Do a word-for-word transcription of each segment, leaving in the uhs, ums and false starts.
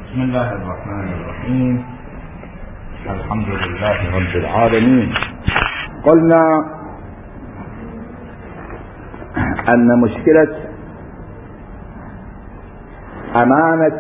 بسم الله الرحمن الرحيم. الحمد لله رب العالمين. قلنا أن مشكلة أمانة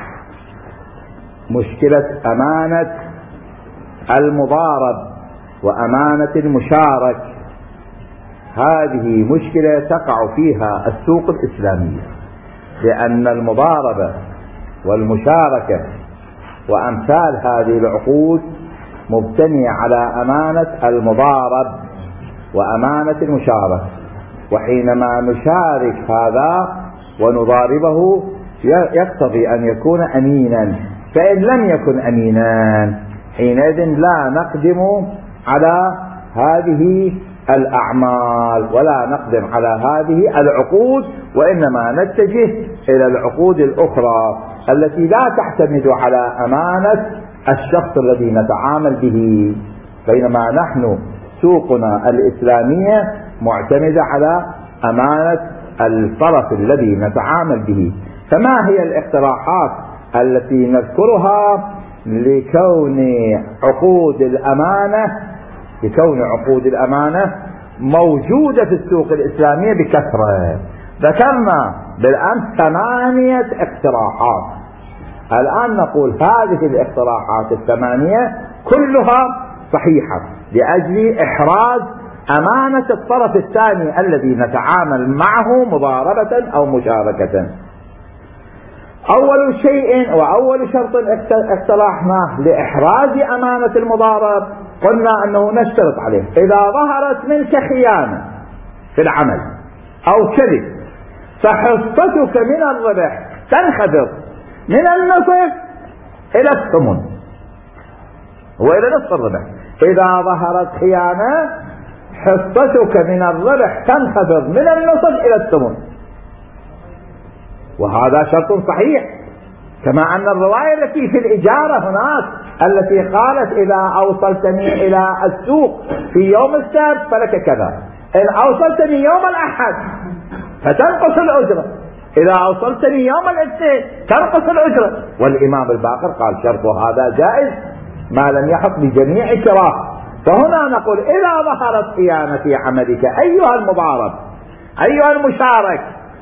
مشكلة أمانة المضارب وأمانة المشارك هذه مشكلة تقع فيها السوق الإسلامية، لأن المضاربة والمشاركة وأمثال هذه العقود مبتنية على أمانة المضارب وأمانة المشاركة، وحينما نشارك هذا ونضاربه يقتضي أن يكون أمينا، فإن لم يكن أمينا حينئذ لا نقدم على هذه الأعمال ولا نقدم على هذه العقود، وإنما نتجه إلى العقود الأخرى التي لا تعتمد على أمانة الشخص الذي نتعامل به، بينما نحن سوقنا الإسلامية معتمدة على أمانة الطرف الذي نتعامل به. فما هي الاقتراحات التي نذكرها لكون عقود الأمانة لكون عقود الأمانة موجودة في السوق الإسلامية بكثرة؟ ذكرنا بالأمس ثمانية اقتراحات، الآن نقول هذه الاقتراحات الثمانية كلها صحيحة لأجل إحراز أمانة الطرف الثاني الذي نتعامل معه مضاربة أو مشاركة. أول شيء وأول شرط اقترحناه لإحراز أمانة المضارب قلنا أنه نشترط عليه إذا ظهرت منك خيانة في العمل أو كذب فحصتك من الربح تنخفض من النصف إلى الثمن وإلى نصف الربح. إذا ظهرت خيانة حصتك من الربح تنخفض من النصف إلى الثمن، وهذا شرط صحيح. كما أن الرواية التي في الإجارة هناك التي قالت إذا أوصلتني إلى السوق في يوم السبت فلك كذا، إن أوصلتني يوم الأحد فتنقص الأجرة، إذا أوصلتني يوم الاثنين تنقص الأجرة. والإمام الباقر قال شرط هذا جائز ما لم يحط بجميع كراه. فهنا نقول إذا ظهرت خيانة في عملك أيها المضارب أيها المشارك،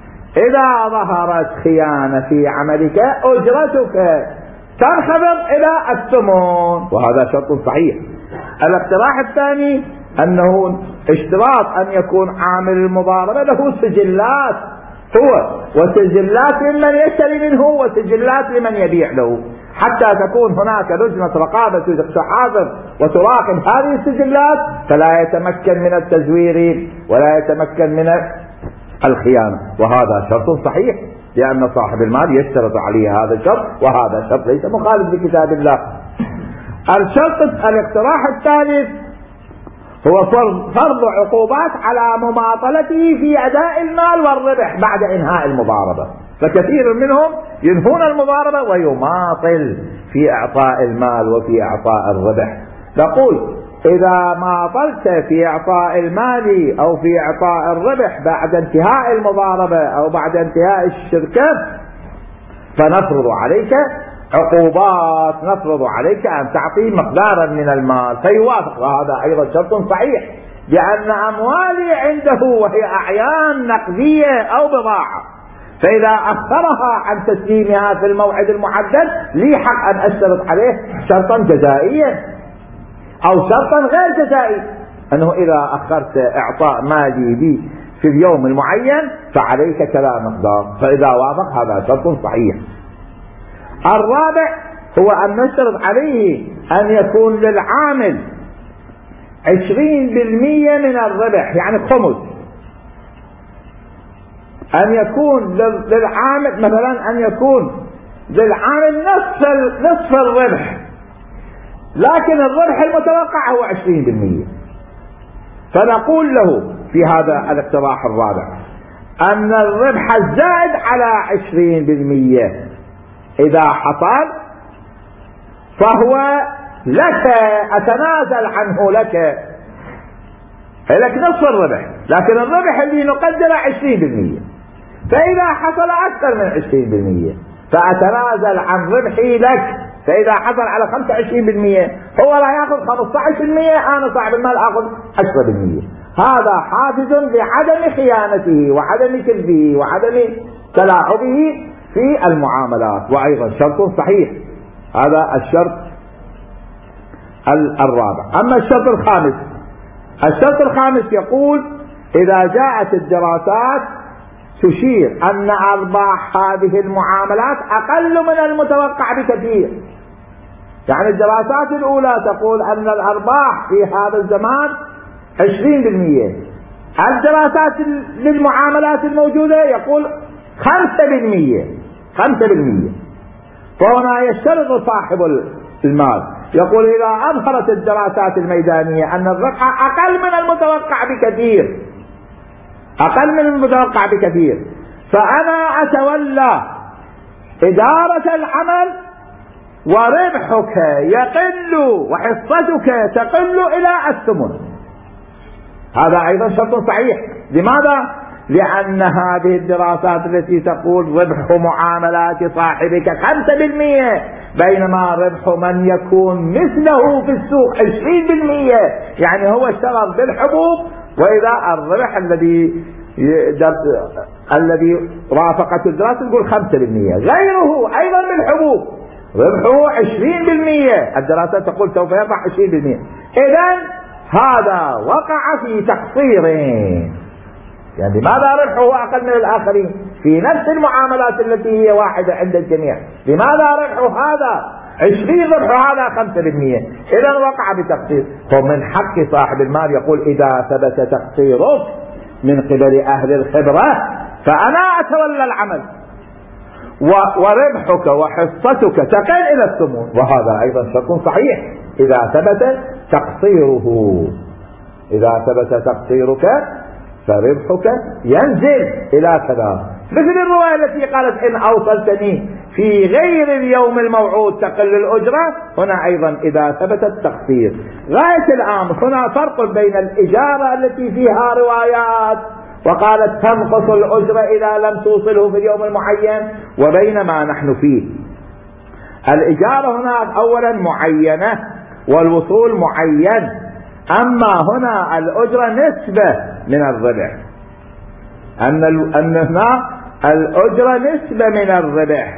إذا ظهرت خيانة في عملك أجرتك تنخفض إلى الثمن، وهذا شرط صحيح. الاقتراح الثاني أنه اشتراط أن يكون عامل المضاربة له سجلات هو وسجلات لمن يشتري منه وسجلات لمن يبيع له، حتى تكون هناك لجنة رقابة تحافظ وتراقب هذه السجلات فلا يتمكن من التزوير ولا يتمكن من الخيانة. وهذا شرط صحيح لأن صاحب المال يشترط عليه هذا الشرط، وهذا شرط ليس مخالف بكتاب الله. الشرط الاقتراح الثالث هو فرض عقوبات على مماطلته في أداء المال والربح بعد إنهاء المضاربة، فكثير منهم ينهون المضاربة ويماطل في إعطاء المال وفي إعطاء الربح. نقول إذا ماطلت في إعطاء المال أو في إعطاء الربح بعد انتهاء المضاربة أو بعد انتهاء الشركة فنفرض عليك عقوبات، نفرض عليك أن تعطي مقدارا من المال فيوافق، وهذا أيضا شرط صحيح لأن أموالي عنده وهي أعيان نقدية أو بضاعة، فإذا أخرها عن تسليمها في الموعد المحدد لي حق أن أشترط عليه شرطا جزائيا أو شرطا غير جزائي، أنه إذا أخرت إعطاء مالي لي في اليوم المعين فعليك كذا مقدار، فإذا وافق هذا شرط صحيح. الرابع هو أن نشترط عليه أن يكون للعامل عشرين بالمئة من الربح، يعني خمس، أن يكون للعامل مثلا أن يكون للعامل نصف نصف الربح، لكن الربح المتوقع هو عشرين بالمئة. فنقول له في هذا الاقتراح الرابع أن الربح الزائد على عشرين بالمئة إذا حصل فهو لك، أتنازل عنه لك، لك نصف الربح، لكن الربح اللي نقدره عشرين بالمئة، فإذا حصل أكثر من عشرين بالمئة فأتنازل عن ربحي لك. فإذا حصل على خمسة وعشرين بالمئة هو راح يأخذ خمسة عشر بالمئة، أنا صاحب المال أخذ عشرة بالمئة. هذا حافز لعدم خيانته وعدم كذبه وعدم تلاعبه في المعاملات. وأيضا شرط صحيح. هذا الشرط الرابع. أما الشرط الخامس، الشرط الخامس يقول إذا جاءت الدراسات تشير أن أرباح هذه المعاملات أقل من المتوقع بكثير. يعني الدراسات الأولى تقول أن الأرباح في هذا الزمان عشرين بالمئة، الدراسات للمعاملات الموجودة يقول خمسة بالمئة خمسة بالمئة. فهنا يشترط صاحب المال يقول إذا أظهرت الدراسات الميدانية أن الربح أقل من المتوقع بكثير أقل من المتوقع بكثير فأنا أتولى إدارة العمل وربحك يقل وحصتك تقل إلى الثمن. هذا أيضا شرط صحيح. لماذا؟ لأن هذه الدراسات التي تقول ربح معاملات صاحبك خمسة بالمئة بينما ربح من يكون مثله في السوق عشرين بالمئة، يعني هو اشتغل بالحبوب وإذا الربح الذي الذي رافقته الدراسة تقول خمسة بالمئة، غيره أيضا بالحبوب ربحه عشرين بالمئة، الدراسات تقول سوف يربح عشرين بالمئة. إذن هذا وقع في تقصيرين. يعني لماذا ربحه أقل من الآخرين في نفس المعاملات التي هي واحدة عند الجميع؟ لماذا ربحه هذا عشرين ربح هذا خمسة بالمئة؟ إذن وقع بتقصير. فمن حق صاحب المال يقول إذا ثبت تقصيرك من قبل أهل الخبرة فأنا أتولى العمل وربحك وحصتك تقل إلى الثمن. وهذا أيضا شرط صحيح إذا ثبت تقصيره. إذا ثبت تقصيرك فربحك ينزل إلى كذا، مثل الرواية التي قالت إن أوصلتني في غير اليوم الموعود تقل الأجرة. هنا أيضا إذا ثبت التقصير. غاية الأمر هنا فرق بين الإجارة التي فيها روايات وقالت تنقص الأجرة إذا لم توصله في اليوم المعين وبين ما نحن فيه. الإجارة هنا أولا معينة والوصول معين، أما هنا الأجرة نسبة من الربح. أن أن هنا الأجرة نسبة من الربح،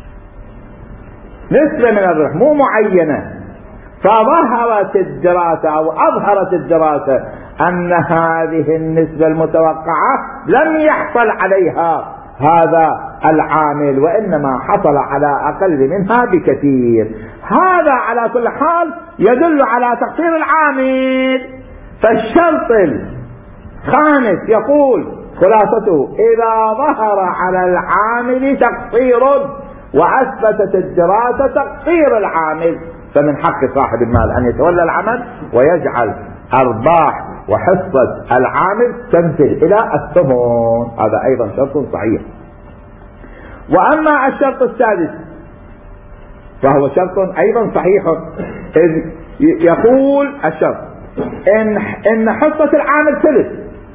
نسبة من الربح مو معينة. فظهرت الدراسة أو أظهرت الدراسة أن هذه النسبة المتوقعة لم يحصل عليها هذا العامل وإنما حصل على أقل منها بكثير. هذا على كل حال يدل على تقصير العامل. فالشرط الخامس يقول خلاصته إذا ظهر على العامل تقصير وأثبتت الدراسة تقصير العامل فمن حق صاحب المال أن يتولى العمل ويجعل أرباح وحصة العامل تنزل إلى الثمن. هذا أيضا شرط صحيح. وأما الشرط السادس فهو شرط أيضا صحيح، إذ يقول الشرط إن, إن حصة العامل ثلث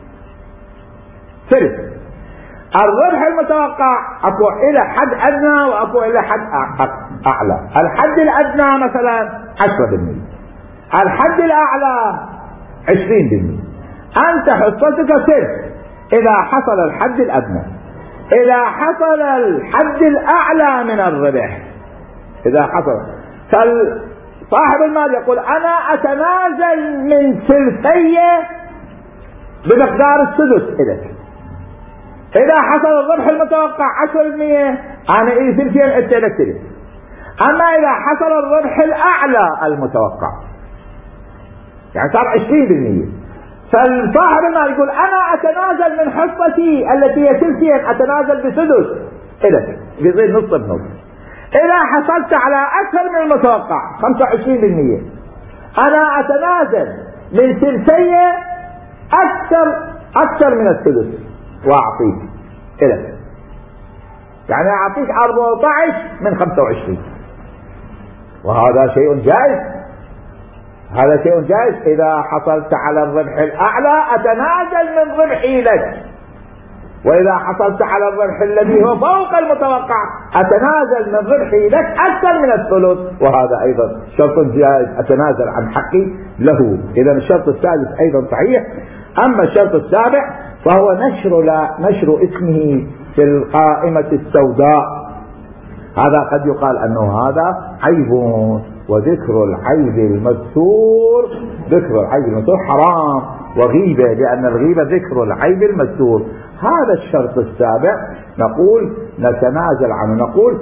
ثلث الربح المتوقع أكو إلى حد أدنى وأكو إلى حد أعلى. الحد الأدنى مثلا عشرة بالمئة، الحد الأعلى عشرين بالمئة. أنت حصتك ثلث إذا حصل الحد الأدنى. إذا حصل الحد الأعلى من الربح، إذا حصل فصاحب المال يقول أنا أتنازل من ثلثية بمقدار السدس إليك. إذا حصل الربح المتوقع عشرة بالمئة أنا إيه ثلثين أنت لك ثلث. أما إذا حصل الربح الأعلى المتوقع يعني صار عشرين بالمئة، فالصاحب المال يقول أنا أتنازل من حصتي التي هي ثلثين أتنازل بسدس إليك يصير نصف نصف. إذا حصلت على أكثر من المتوقع خمسة وعشرين بالمئة أنا أتنازل من ثلثية أكثر أكثر من الثلث وأعطيك إليك، يعني أعطيك أربعة عشر من خمسة وعشرين. وهذا شيء جائز، هذا شيء جائز. إذا حصلت على الربح الأعلى أتنازل من ربحي لك وإذا حصلت على الربح الذي هو فوق المتوقع أتنازل من ربحي لك أكثر من الثلث، وهذا أيضا شرط زائد أتنازل عن حقي له. إذا الشرط الثالث أيضا صحيح. أما الشرط السابع فهو نشر لا نشر اسمه في القائمة السوداء. هذا قد يقال أنه هذا عيب، وذكر العيب المستور ذكر العيب المستور حرام وغيبة، لأن الغيبة ذكر العيب المستور. هذا الشرط السابع نقول نتنازل عنه، نقول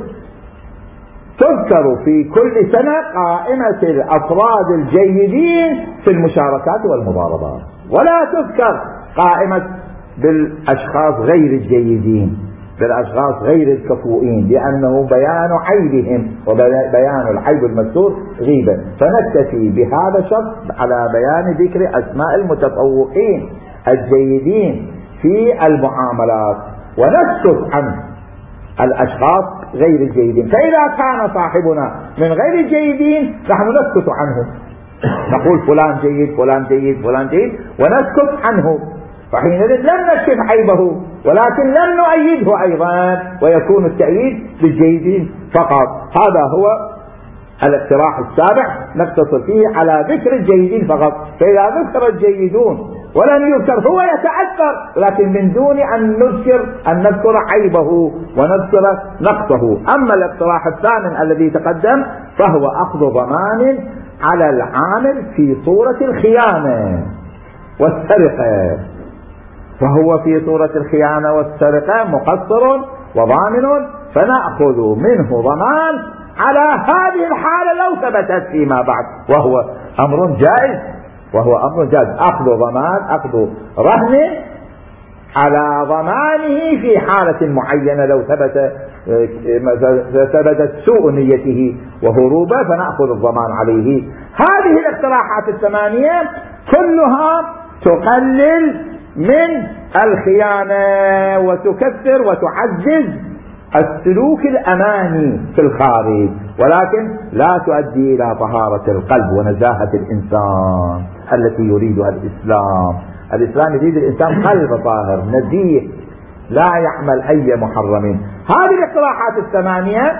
تذكر في كل سنة قائمة الأفراد الجيدين في المشاركات والمضاربات، ولا تذكر قائمة بالأشخاص غير الجيدين، بالأشخاص غير الكفؤين، لأنه بيان عيبهم، وبيان العيب المستور غيبة. فنكتفي بهذا الشرط على بيان ذكر أسماء المتفوقين الجيدين في المعاملات، ونسكت عن الأشخاص غير الجيدين. فإذا كان صاحبنا من غير الجيدين نحن نسكت عنه، نقول فلان جيد فلان جيد فلان جيد ونسكت عنه، فحينئذ لم نكشف عيبه ولكن لم نؤيده أيضا، ويكون التأييد بالجيدين فقط. هذا هو الاقتراح السابع، نقتصر فيه على ذكر الجيدين فقط. فإذا ذكر الجيدون ولم يذكر هو يتأثر، لكن من دون أن نذكر أن نذكر عيبه ونذكر نقصه. أما الاقتراح الثامن الذي تقدم فهو أخذ ضمان على العامل في صورة الخيانة والسرقة، فهو في صورة الخيانة والسرقة مقصر وضامن، فنأخذ منه ضمان على هذه الحالة لو ثبتت فيما بعد، وهو أمر جائز، وهو أمر جائز أخذ ضمان، أخذ رهن على ضمانه في حالة معينة لو ثبت ثبتت سوء نيته وهروبه فنأخذ الضمان عليه. هذه الاقتراحات الثمانية كلها تقلل من الخيانة وتكثر وتعزز السلوك الأماني في الخارج، ولكن لا تؤدي إلى طهارة القلب ونزاهة الإنسان التي يريدها الإسلام. الإسلام يريد الإنسان قلب طاهر نزيه لا يعمل أي محرم. هذه الاقتراحات الثمانية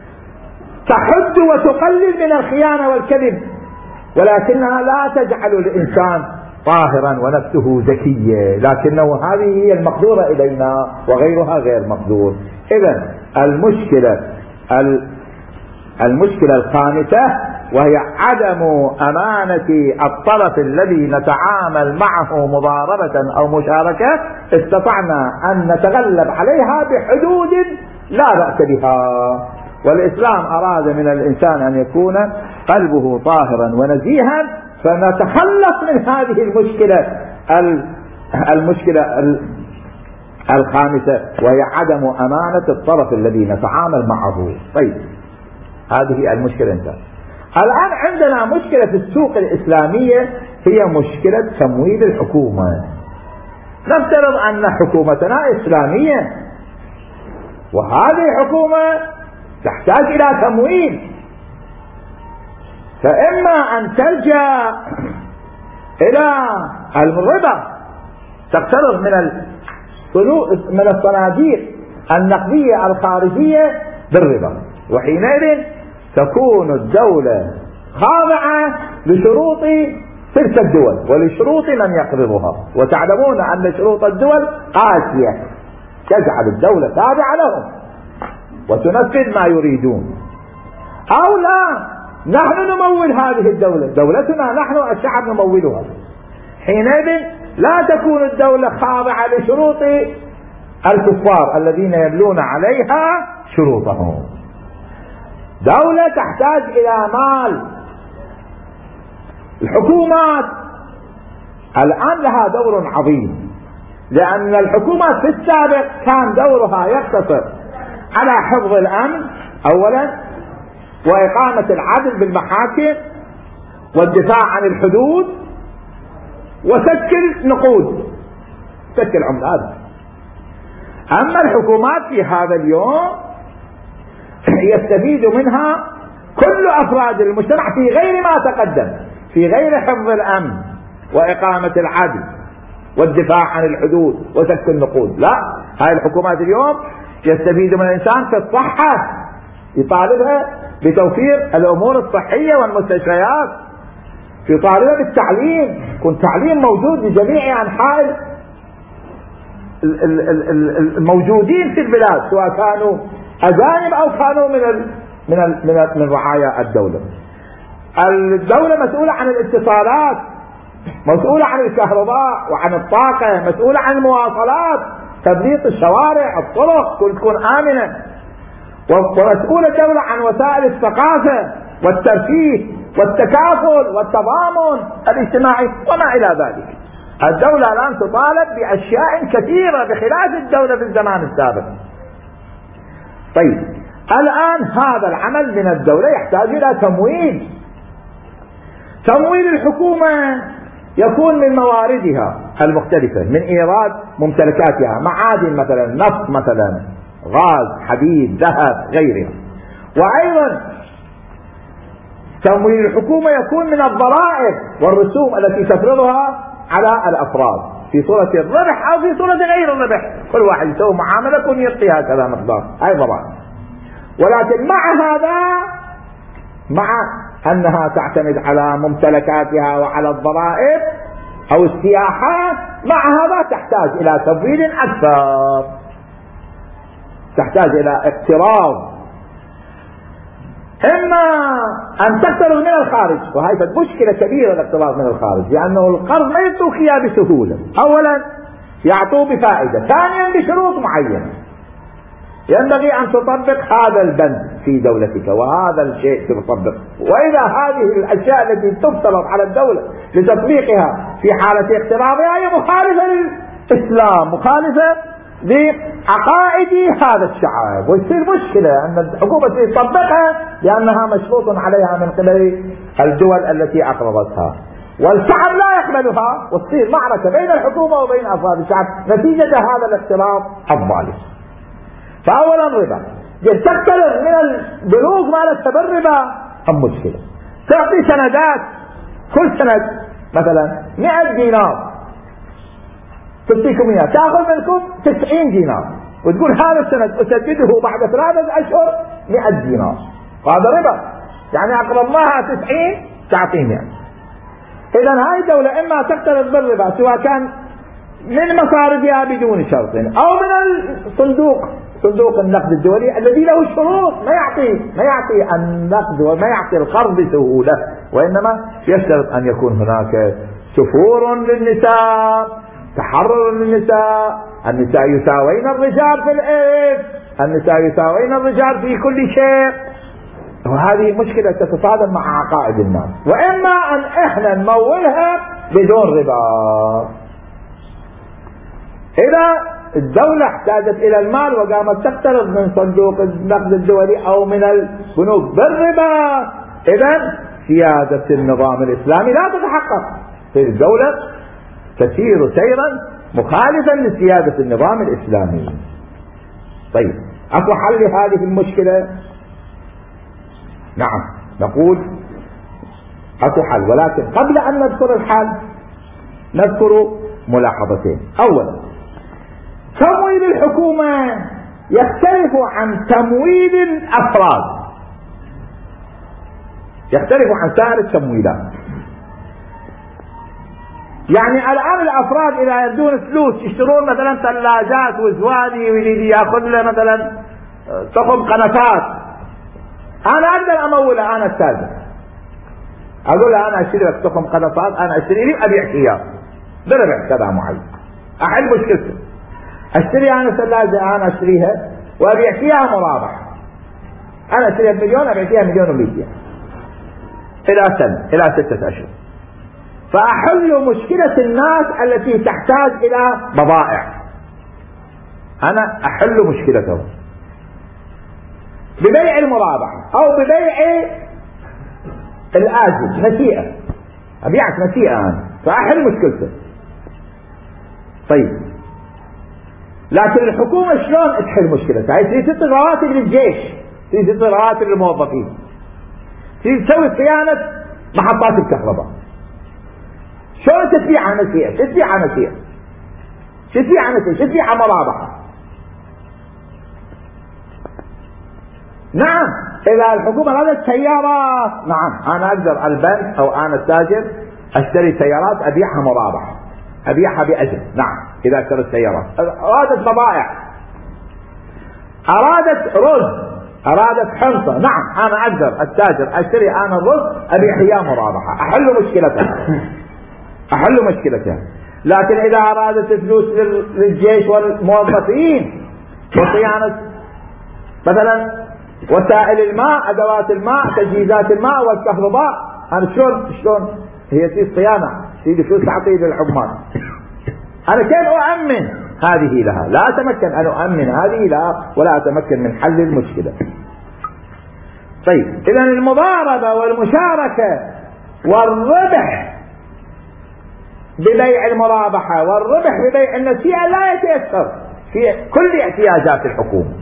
تحد وتقلل من الخيانة والكذب، ولكنها لا تجعل الإنسان طاهرا ونفسه زكية، لكنه هذه هي المقدورة إلينا وغيرها غير مقدور. إذن المشكلة المشكلة الخامسة وهي عدم أمانة الطرف الذي نتعامل معه مضاربة أو مشاركة، استطعنا أن نتغلب عليها بحدود لا بأس بها. والإسلام أراد من الإنسان أن يكون قلبه طاهرا ونزيها، فنتخلص من هذه المشكلة المشكلة الخامسة وهي عدم أمانة الطرف الذي نتعامل معه. طيب هذه المشكلة انتهت. الآن عندنا مشكلة في السوق الإسلامية هي مشكلة تمويل الحكومة. نفترض أن حكومتنا إسلامية، وهذه الحكومة تحتاج إلى تمويل، فإما أن تلجأ إلى الربا، تقترض من من الصناديق النقدية الخارجية بالربا، وحينئذ تكون الدولة خاضعة لشروط تلك الدول ولشروط من يقرضها، وتعلمون أن شروط الدول قاسية تجعل الدولة تابعة لهم وتنفذ ما يريدون. أو لا، نحن نمول هذه الدولة، دولتنا نحن الشعب نمولها، حينئذ لا تكون الدولة خاضعة لشروط الكفار الذين يبلون عليها شروطهم. دولة تحتاج إلى مال. الحكومات الآن لها دور عظيم، لأن الحكومات في السابق كان دورها يقتصر على حفظ الأمن أولا، وإقامة العدل بالمحاكم، والدفاع عن الحدود، وسك نقود، سك العملات. أما الحكومات في هذا اليوم يستفيد منها كل أفراد المجتمع في غير ما تقدم، في غير حفظ الأمن وإقامة العدل والدفاع عن الحدود وسك النقود. لا، هاي الحكومات اليوم يستفيد من الإنسان في الصحة، يطالبها بتوفير الأمور الصحية والمستشفيات، يطالبها بالتعليم، يكون تعليم موجود لجميع أنحاء الموجودين في البلاد، سواء كانوا أجانب أو كانوا من ال من ال من, ال من رعايا الدولة. الدولة مسؤولة عن الاتصالات، مسؤولة عن الكهرباء وعن الطاقة، مسؤولة عن المواصلات، تبليط الشوارع، الطرق، كل تكون آمنة، ومسؤولة الدولة عن وسائل الثقافة والترفيه والتكافل والتضامن الاجتماعي وما إلى ذلك. الدولة الآن تطالب بأشياء كثيرة بخلاف الدولة في الزمان السابق. طيب، الآن هذا العمل من الدولة يحتاج إلى تمويل. تمويل الحكومة يكون من مواردها المختلفة، من إيراد ممتلكاتها، معادن مثلا، نفط مثلا، غاز، حديد، ذهب، غيرها. وأيضا تمويل الحكومة يكون من الضرائب والرسوم التي تفرضها على الأفراد في صورة الربح أو في صورة غير الربح، كل واحد يسوي معاملة يكون يعطي هكذا مقدار، هاي ضرائب. ولكن مع هذا، مع أنها تعتمد على ممتلكاتها وعلى الضرائب أو السياحة، مع هذا تحتاج إلى تمويل أكثر، تحتاج إلى اقتراض، إما أن تقترض من الخارج، وهي مشكلة كبيرة الاقتراض من الخارج، لأنه القرض ما يعطوك إياه بسهولة. أولا يعطوه بفائدة، ثانيا بشروط معينة، ينبغي أن تطبق هذا البند في دولتك وهذا الشيء تطبق. وإذا هذه الأشياء التي تفترض على الدولة لتطبيقها في حالة اقتراضها هي مخالفة للإسلام، مخالفة لعقائد هذا الشعب، ويصير مشكلة أن الحكومة تطبقها لأنها مشروط عليها من قبل الدول التي أقرضتها، والشعب لا يقبلها، وتصير معركة بين الحكومة وبين أفراد الشعب نتيجة هذا الاقتراض الظالم. فأولا ربا، تقترض من البنوك مالتها بالربا هم مشكلة. تعطي سندات، كل سند مثلا مئة دينار تعطيكم إياه، تأخذ منكم تسعين دينار وتقول هذا السند أسدده بعد ثلاثة أشهر مئة دينار، وهذا ربا، يعني أقرضناها تسعين تعطي مئة. إذا هاي الدولة إما تقترض بالربا سواء كان من مصارفها بدون شرط أو من الصندوق، صندوق النقد الدولي الذي له شروط، ما يعطي ما يعطي النقد وما يعطي القرض بسهولة، وإنما يشترط أن يكون هناك سفور للنساء، تحرر للنساء، النساء يساوين الرجال في الإثم، النساء يساوين الرجال في كل شيء. وهذه مشكلة تتصادم مع عقائد الناس. وإما أن إحنا نمولها بدون ربا. إذا الدولة احتاجت إلى المال وقامت تقترض من صندوق النقد الدولي أو من البنوك بالربا، إذا سيادة النظام الإسلامي لا تتحقق في الدولة، تسير سيرا مخالفا لسيادة النظام الإسلامي. طيب، أكو حل لهذه المشكلة؟ نعم، نقول أكو حل، ولكن قبل أن نذكر الحل نذكر ملاحظتين. أولا، تمويل الحكومة يختلف عن تمويل الأفراد، يختلف عن سائر التمويلات. يعني الآن الأفراد إذا يدون فلوس يشترون مثلا ثلاجات وزوادي ويريد يأخذ له مثلا تخم قنفات، أنا أقدر أموله، أنا التاجر أقول له أنا أشتري لك تخم قنفات، أنا أشتري لي أبيع إياه بربع كذا معين، أحل مشكلته. أشتري أنا ثلاجة أنا أشتريها وأبيع فيها مرابح، أنا أشتريها بمليون أبيع فيها مليون ومئة إلى سنة إلى ستة أشهر، فأحل مشكلة الناس التي تحتاج إلى بضائع، أنا أحل مشكلتهم ببيع المرابحة أو ببيع الآجل نسيئة، أبيعك نسيئة أنا فأحل مشكلته. طيب، لكن الحكومة شلون تحل مشكلتها؟ هي تريد تعطي رواتب للجيش، تريد تعطي رواتب للموظفين، تريد تسوي صيانة محطات الكهرباء، شلون تبيعها نسيئة؟ تبيعها نسيئة شو في عن شو في عن مرابحة؟ نعم إذا الحكومة أرادت سيارات، نعم أنا أقدر البنك أو أنا التاجر أشتري سيارات أبيعها مرابحة، أبيعها بأجر. نعم إذا اشتريت سيارات. أرادت بضائع، أرادت رز، أرادت حنطة، نعم أنا أقدر التاجر أشتري أنا الرز أبيع إياه مرابحة، أحل مشكلتها، أحل مشكلتها. لكن إذا أرادت فلوس للجيش والموظفين وصيانة مثلا وسائل الماء، أدوات الماء، تجهيزات الماء والكهرباء، أنا شلون شلون هي في صيانة في فلوس تعطي للعمال، أنا كيف أؤمن هذه لها؟ لا أتمكن أن أؤمن هذه لها ولا أتمكن من حل المشكلة. طيب إذن المضاربة والمشاركة والربح ببيع المرابحة والربح ببيع النسيئة لا يتيسر في كل احتياجات الحكومة،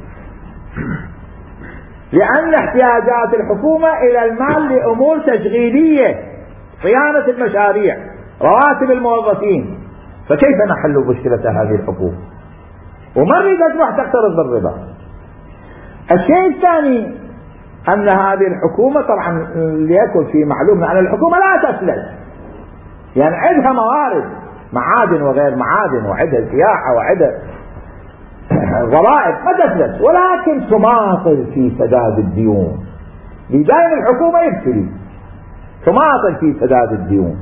لأن احتياجات الحكومة إلى المال لأمور تشغيلية، صيانة المشاريع، رواتب الموظفين، فكيف نحل مشكلة هذه الحكومة؟ وما نريد تروح تقترض بالربا. الشيء الثاني أن هذه الحكومة طبعا ليكن في معلومنا أن الحكومة لا تفلس، يعني عندها موارد معادن وغير معادن، وعندها سياحة وعندها ضرائب، ما تفلس، ولكن تماطل في سداد الديون. بداية الحكومة يبتلي تماطل في سداد الديون.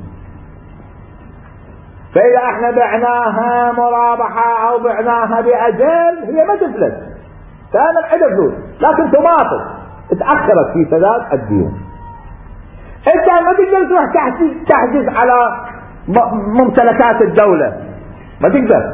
فإذا احنا بعناها مرابحة أو بعناها بأجل هي ما تفلس، كانت عندها فلوس لكن تماطل، تأخرت في سداد الديون. انت ما تقدر تروح تحجز, تحجز على ممتلكات الدولة، ما تقدر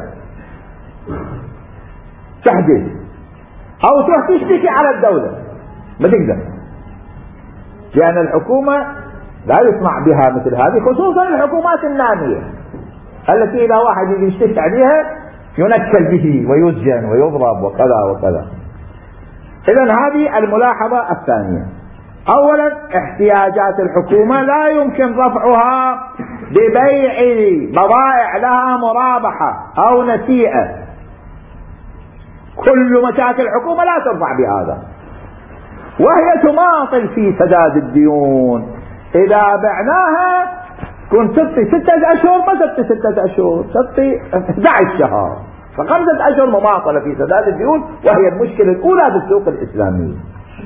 تحجز، او تروح تشتكي على الدولة، ما تقدر، لأن الحكومة لا يسمع بها مثل هذه، خصوصا الحكومات النامية التي إذا واحد يجي يشتكي عليها ينكل به ويسجن ويضرب وكذا وكذا. إذن هذه الملاحظة الثانية. أولا احتياجات الحكومة لا يمكن رفعها ببيع بضائع لها مرابحة أو نسيئة، كل مشاكل الحكومة لا ترفع بهذا، وهي تماطل في سداد الديون. إذا بعناها كنت تعطي ستة أشهر، ما تعطي ستة أشهر، تعطي أحد عشر شهر، فخمسة أشهر مماطلة في سداد الديون، وهي المشكلة الأولى بالسوق الإسلامية.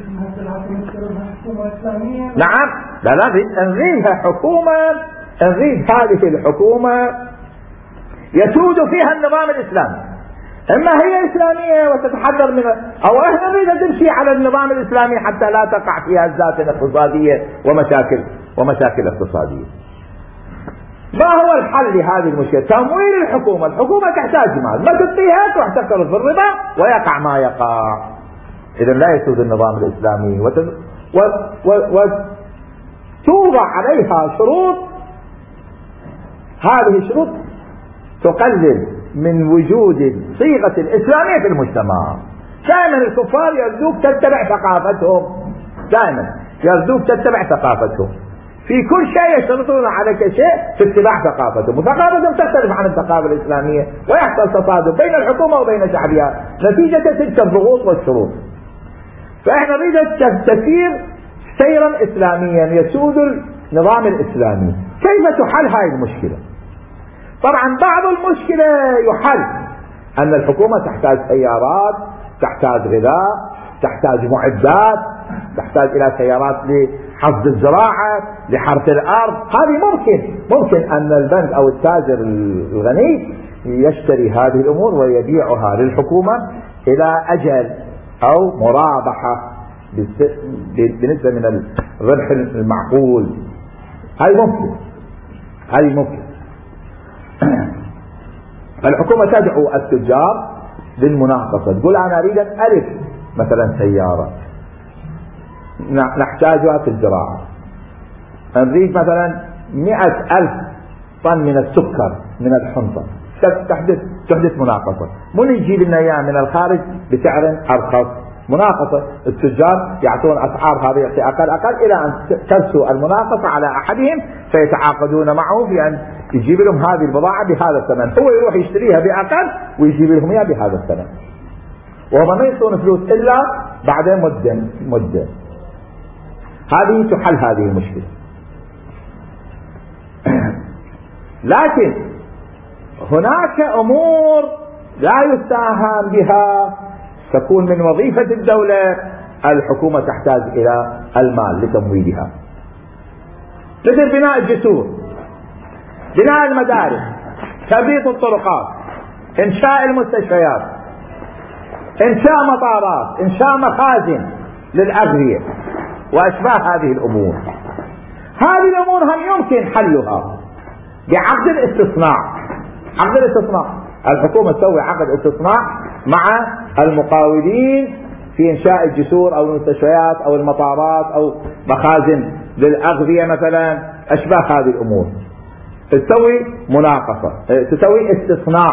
نعم لا لا نريدها حكومة، نريد هذه الحكومة يسود فيها النظام الإسلامي، إما هي إسلامية وتتحذر من، أو إحنا نريد تمشي على النظام الإسلامي حتى لا تقع فيها هزات اقتصادية ومشاكل ومشاكل اقتصادية. ما هو الحل لهذه المشكلة؟ تمويل الحكومة. الحكومة تحتاج مال، ما تعطيها تروح تقترض في الربا ويقع ما يقع. إذا لا يسود النظام الإسلامي، وتوضع و... و... عليها شروط، هذه الشروط تقلل من وجود صيغة الإسلامية في المجتمع. دائما الكفار يرجوك تتبع ثقافتهم، دائما يرجوك تتبع ثقافتهم في كل شيء، يشترطون عليك شيء في اتباع ثقافتهم، وثقافتهم تختلف عن الثقافة الإسلامية، ويحصل تصادم بين الحكومة وبين شعبها نتيجة تلك الضغوط والشروط. فإحنا نريد تسير سيرا إسلاميا يسود النظام الإسلامي. كيف تحل هذه المشكلة؟ طبعا بعض المشكلة يحل أن الحكومة تحتاج سيارات، تحتاج غذاء، تحتاج معدات، تحتاج إلى سيارات لحفظ الزراعة، لحرث الأرض. هذه ممكن ممكن أن البنك أو التاجر الغني يشتري هذه الأمور ويبيعها للحكومة إلى أجل أو مرابحة بنسبة من الربح المعقول. هاي ممكن هاي ممكن الحكومة تدعو التجار للمناقصة، تقول أنا أريد أن ألف مثلا سيارة نحتاجها في الزراعة، نريد مثلا مئة ألف طن من السكر من الحنطة، تحدث تحدث مناقصة، من يجيب لنا إياه من الخارج بسعر أرخص مناقصة، التجار يعطون أسعار هذا يعطي أقل أقل إلى أن ترسو المناقصة على أحدهم فيتعاقدون معه في أن يجيب لهم هذه البضاعة بهذا الثمن، هو يروح يشتريها بأقل ويجيب لهم إياها بهذا الثمن، وهم ما يعطون فلوس إلا بعد مدة مدة. هذه تحل هذه المشكلة. لكن هناك أمور لا يستهان بها تكون من وظيفة الدولة، الحكومة تحتاج إلى المال لتمويلها، مثل بناء الجسور، بناء المدارس، تبريد الطرقات، إنشاء المستشفيات، إنشاء مطارات، إنشاء مخازن للأغذية وأشباه هذه الأمور. هذه الأمور هل يمكن حلها بعقد الاستصناع؟ عقد الاستصناع، الحكومة تسوي عقد استصناع مع المقاولين في إنشاء الجسور أو المستشفيات أو المطارات أو مخازن للأغذية مثلا، أشباه هذه الأمور، تسوي مناقصة، تسوي استصناع.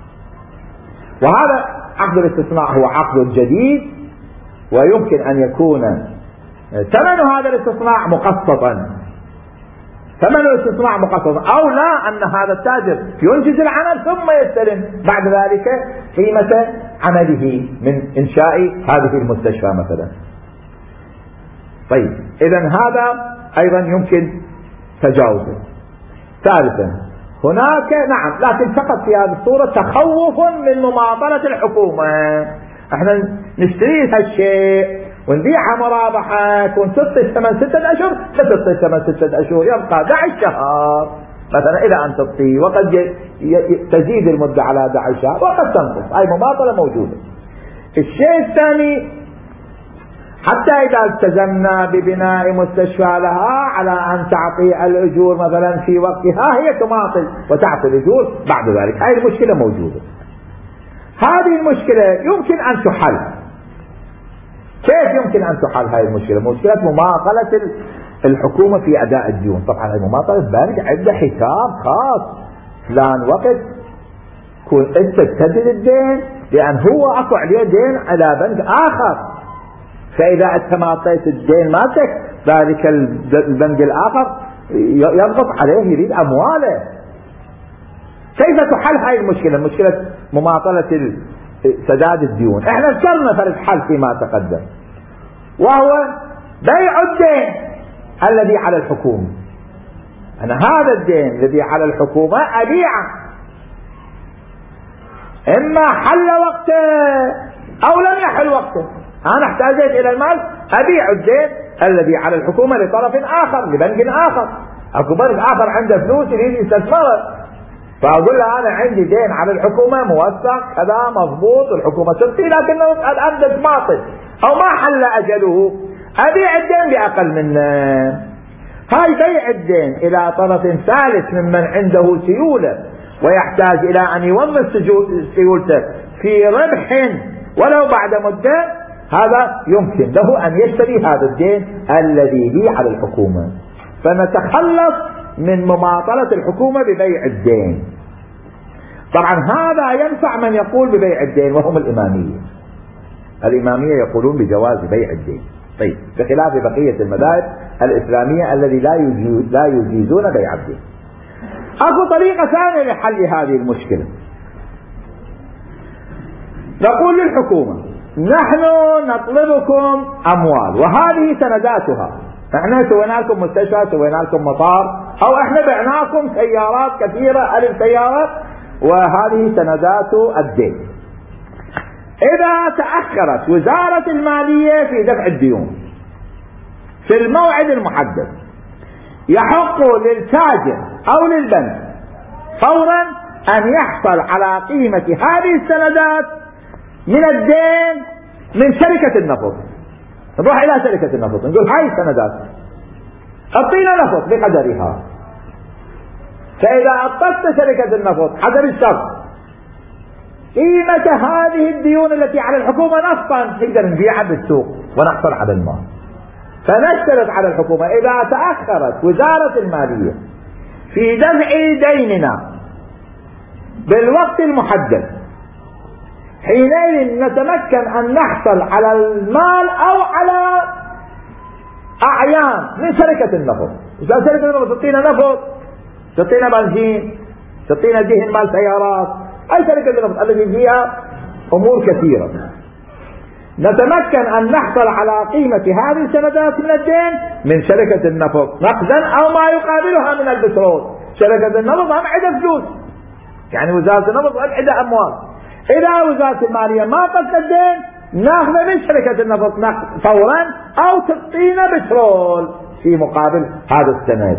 وهذا عقد الاستصناع هو عقد جديد، ويمكن أن يكون ثمن هذا الاستصناع مقسطا، ثمن الاستصناع مقسطا، أو لا أن هذا التاجر ينجز العمل ثم يستلم بعد ذلك قيمة عمله من إنشاء هذه المستشفى مثلا. طيب إذن هذا أيضا يمكن تجاوزه. ثالثا هناك نعم لكن فقط في هذه الصورة تخوف من مماطلة الحكومة، احنا نشتري هالشيء ونبيعها مرابحة، تكون ستة ثمان ستة أشهر، ستة ثمان ستة أشهر يبقى دعي شهر مثلا إلى أن تبقي، وقد تزيد المدة على دعي شهر وقد تنقص، أي مماطلة موجودة. الشيء الثاني، حتى إذا التزمنا ببناء مستشفى لها على أن تعطي الأجور مثلا في وقتها، هي تماطل وتعطي الأجور بعد ذلك، هذه المشكلة موجودة. هذه المشكلة يمكن أن تحل. كيف يمكن أن تحل هذه المشكلة؟ مشكلة مماطلة الحكومة في أداء الديون. طبعا المماطلة بنك عنده حساب خاص، فلان وقت كون أنت تسدد الدين لأن هو أكو عليه دين على بنك آخر، فإذا أنت ما أعطيت الدين مالتك ذلك البنك الآخر يضغط عليه يريد أمواله. كيف تحل هذه المشكلة؟ مشكلة مماطلة سداد الديون. احنا ذكرنا فرد حل فيما تقدم، وهو بيع الدين الذي على الحكومة. أنا هذا الدين الذي على الحكومة أبيعه، إما حل وقته أو لم يحل وقته، أنا احتاجت إلى المال أبيع الدين الذي على الحكومة لطرف آخر، لبنك آخر. أكو بنك آخر عنده فلوس يريد يستثمرها، فأقول له أنا عندي دين على الحكومة موثق كذا مضبوط، الحكومة تبقي لكنه الآن ماطل أو ما حل أجله، أبيع الدين بأقل منه. هاي بيع الدين إلى طرف ثالث ممن عنده سيولة ويحتاج إلى أن يوظف سيولته في ربح ولو بعد مدة، هذا يمكن له أن يشتري هذا الدين الذي لي على الحكومة، فنتخلص من مماطلة الحكومة ببيع الدين. طبعا هذا ينفع من يقول ببيع الدين وهم الإمامية. الإمامية يقولون بجواز بيع الدين، طيب بخلاف بقية المذاهب الإسلامية الذي لا يجيز لا يجيزون بيع الدين. أكو طريقة ثانية لحل هذه المشكلة، نقول للحكومة نحن نطلبكم أموال وهذه سنداتها، احنا سوينا لكم مستشفى، سوينا لكم مطار، او احنا بعناكم سيارات كثيرة الف سيارات، وهذه سندات الدين. اذا تأخرت وزارة المالية في دفع الديون في الموعد المحدد، يحق للتاجر او للبنك فورا ان يحصل على قيمة هذه السندات من الدين من شركة النفط. نروح الى شركة النفط نقول هاي السندات اعطينا نفط بقدرها، فاذا اعطت شركة النفط حسب الشرط قيمة هذه الديون التي على الحكومة نفطا نقدر نبيعها بالسوق ونحصل على المال. فنشترط على الحكومة اذا تأخرت وزارة المالية في دفع ديننا بالوقت المحدد حينئذ نتمكن أن نحصل على المال أو على أعيان من شركة النفط. إذا شركة النفط تعطينا نفط، تعطينا بنزين، تعطينا دهن مال سيارات، أي شركة النفط التي فيها أمور كثيرة، نتمكن أن نحصل على قيمة هذه السندات من الدين من شركة النفط نقدا أو ما يقابلها من البترول. شركة النفط هم عندها فلوس، يعني وزارة النفط هم عندها أموال. إذا وزارة المالية ما قد الدين ناخذ من شركة النفط فورا أو تعطينا بترول في مقابل هذا السند.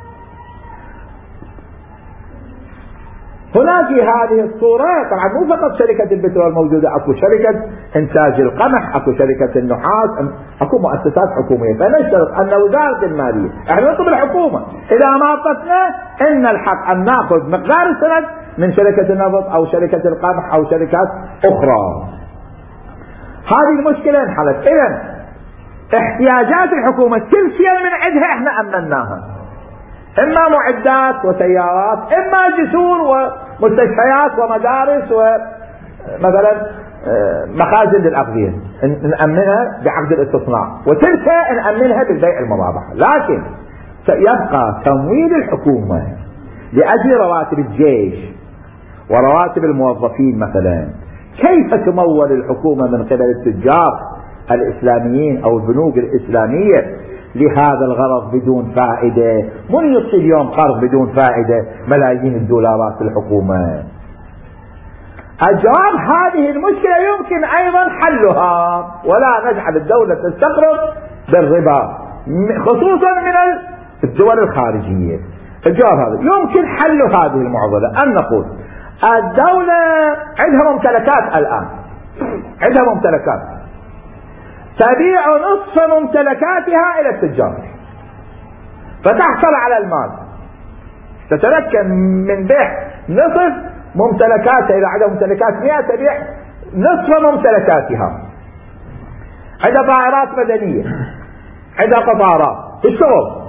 هنا في هذه الصورة طبعا مو فقط شركة البترول موجودة، اكو شركة انتاج القمح، اكو شركة النحاس، اكو مؤسسات حكومية. فنشترط ان وزارة المالية احنا نطلب الحكومة اذا ما اعطتنا ان الحق ان ناخذ مقدار السند من شركة النفط او شركة القمح او شركات اخرى. هذه المشكلة انحلت. اذا احتياجات الحكومة كل شيء من عندها احنا امنناها، اما معدات وسيارات، اما جسور ومستشفيات ومدارس ومثلا مخازن للاغذية نأمنها بعقد الاستصناع، وتلك نأمنها بالبيع المرابح. لكن يبقى تمويل الحكومة لأجل رواتب الجيش ورواتب الموظفين مثلا. كيف تمول الحكومة من قبل التجار الإسلاميين أو البنوك الإسلامية لهذا الغرض بدون فائدة؟ من يعطي اليوم قرض بدون فائدة ملايين الدولارات للحكومة؟ الجواب هذه المشكلة يمكن أيضا حلها، ولا نجعل الدولة تستقرض بالربا خصوصا من الدول الخارجية. الجواب هذا يمكن حل هذه المعضلة أن نقول الدولة عندها ممتلكات الآن، عندها ممتلكات تبيع نصف ممتلكاتها إلى التجار فتحصل على المال، تتمكن من بيع نصف ممتلكاتها. إذا عندها ممتلكات مئة تبيع نصف ممتلكاتها. عندها طائرات مدنية، عندها قطارات تشتغل،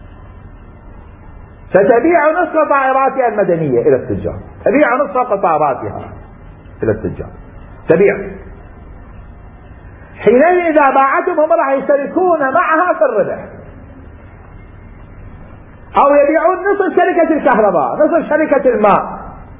فتبيع نصف طائراتها المدنية إلى التجار، تبيع نصف قطاراتها إلى التجار، تبيع. حينئذ إذا باعتهم هم راح يشتركون معها في الربح، أو يبيعون نصف شركة الكهرباء، نصف شركة الماء،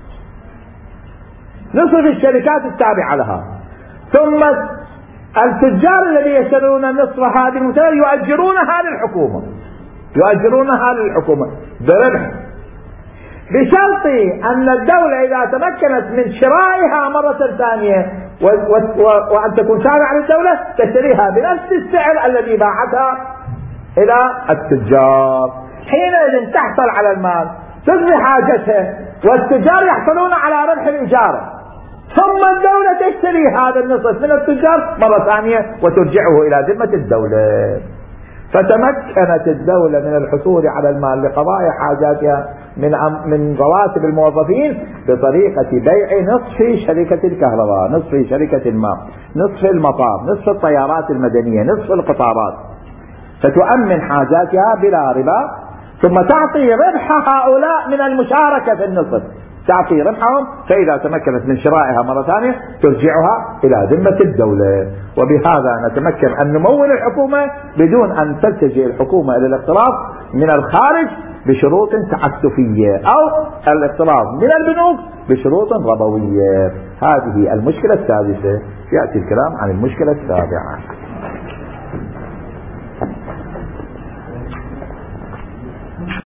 نصف الشركات التابعة لها. ثم التجار الذين يشترون نصف هذه الممتلكات يؤجرونها للحكومة، يؤجرونها للحكومة بربح، بشرط أن الدولة إذا تمكنت من شرائها مرة ثانية و... و... و... وأن تكون تابعة للدولة تشتريها بنفس السعر الذي باعتها إلى التجار. حينئذ تحصل على المال، تقضي حاجتها، والتجار يحصلون على ربح الإجارة، ثم الدولة تشتري هذا النصف من التجار مرة ثانية وترجعه إلى ذمة الدولة. فتمكنت الدولة من الحصول على المال لقضاء حاجاتها من من رواتب الموظفين بطريقة بيع نصف شركة الكهرباء، نصف شركة الماء، نصف المطار، نصف الطيارات المدنية، نصف القطارات، فتؤمن حاجاتها بلا ربا، ثم تعطي ربح هؤلاء من المشاركة في النصف، تعطي ربحهم، فإذا تمكنت من شرائها مرة ثانية ترجعها إلى ذمة الدولة. وبهذا نتمكن أن نمول الحكومة بدون أن تلتجئ الحكومة إلى الاقتراض من الخارج بشروط تعسفية أو الاقتراض من البنوك بشروط ربوية. هذه المشكلة السادسة. يأتي الكلام عن المشكلة السابعة.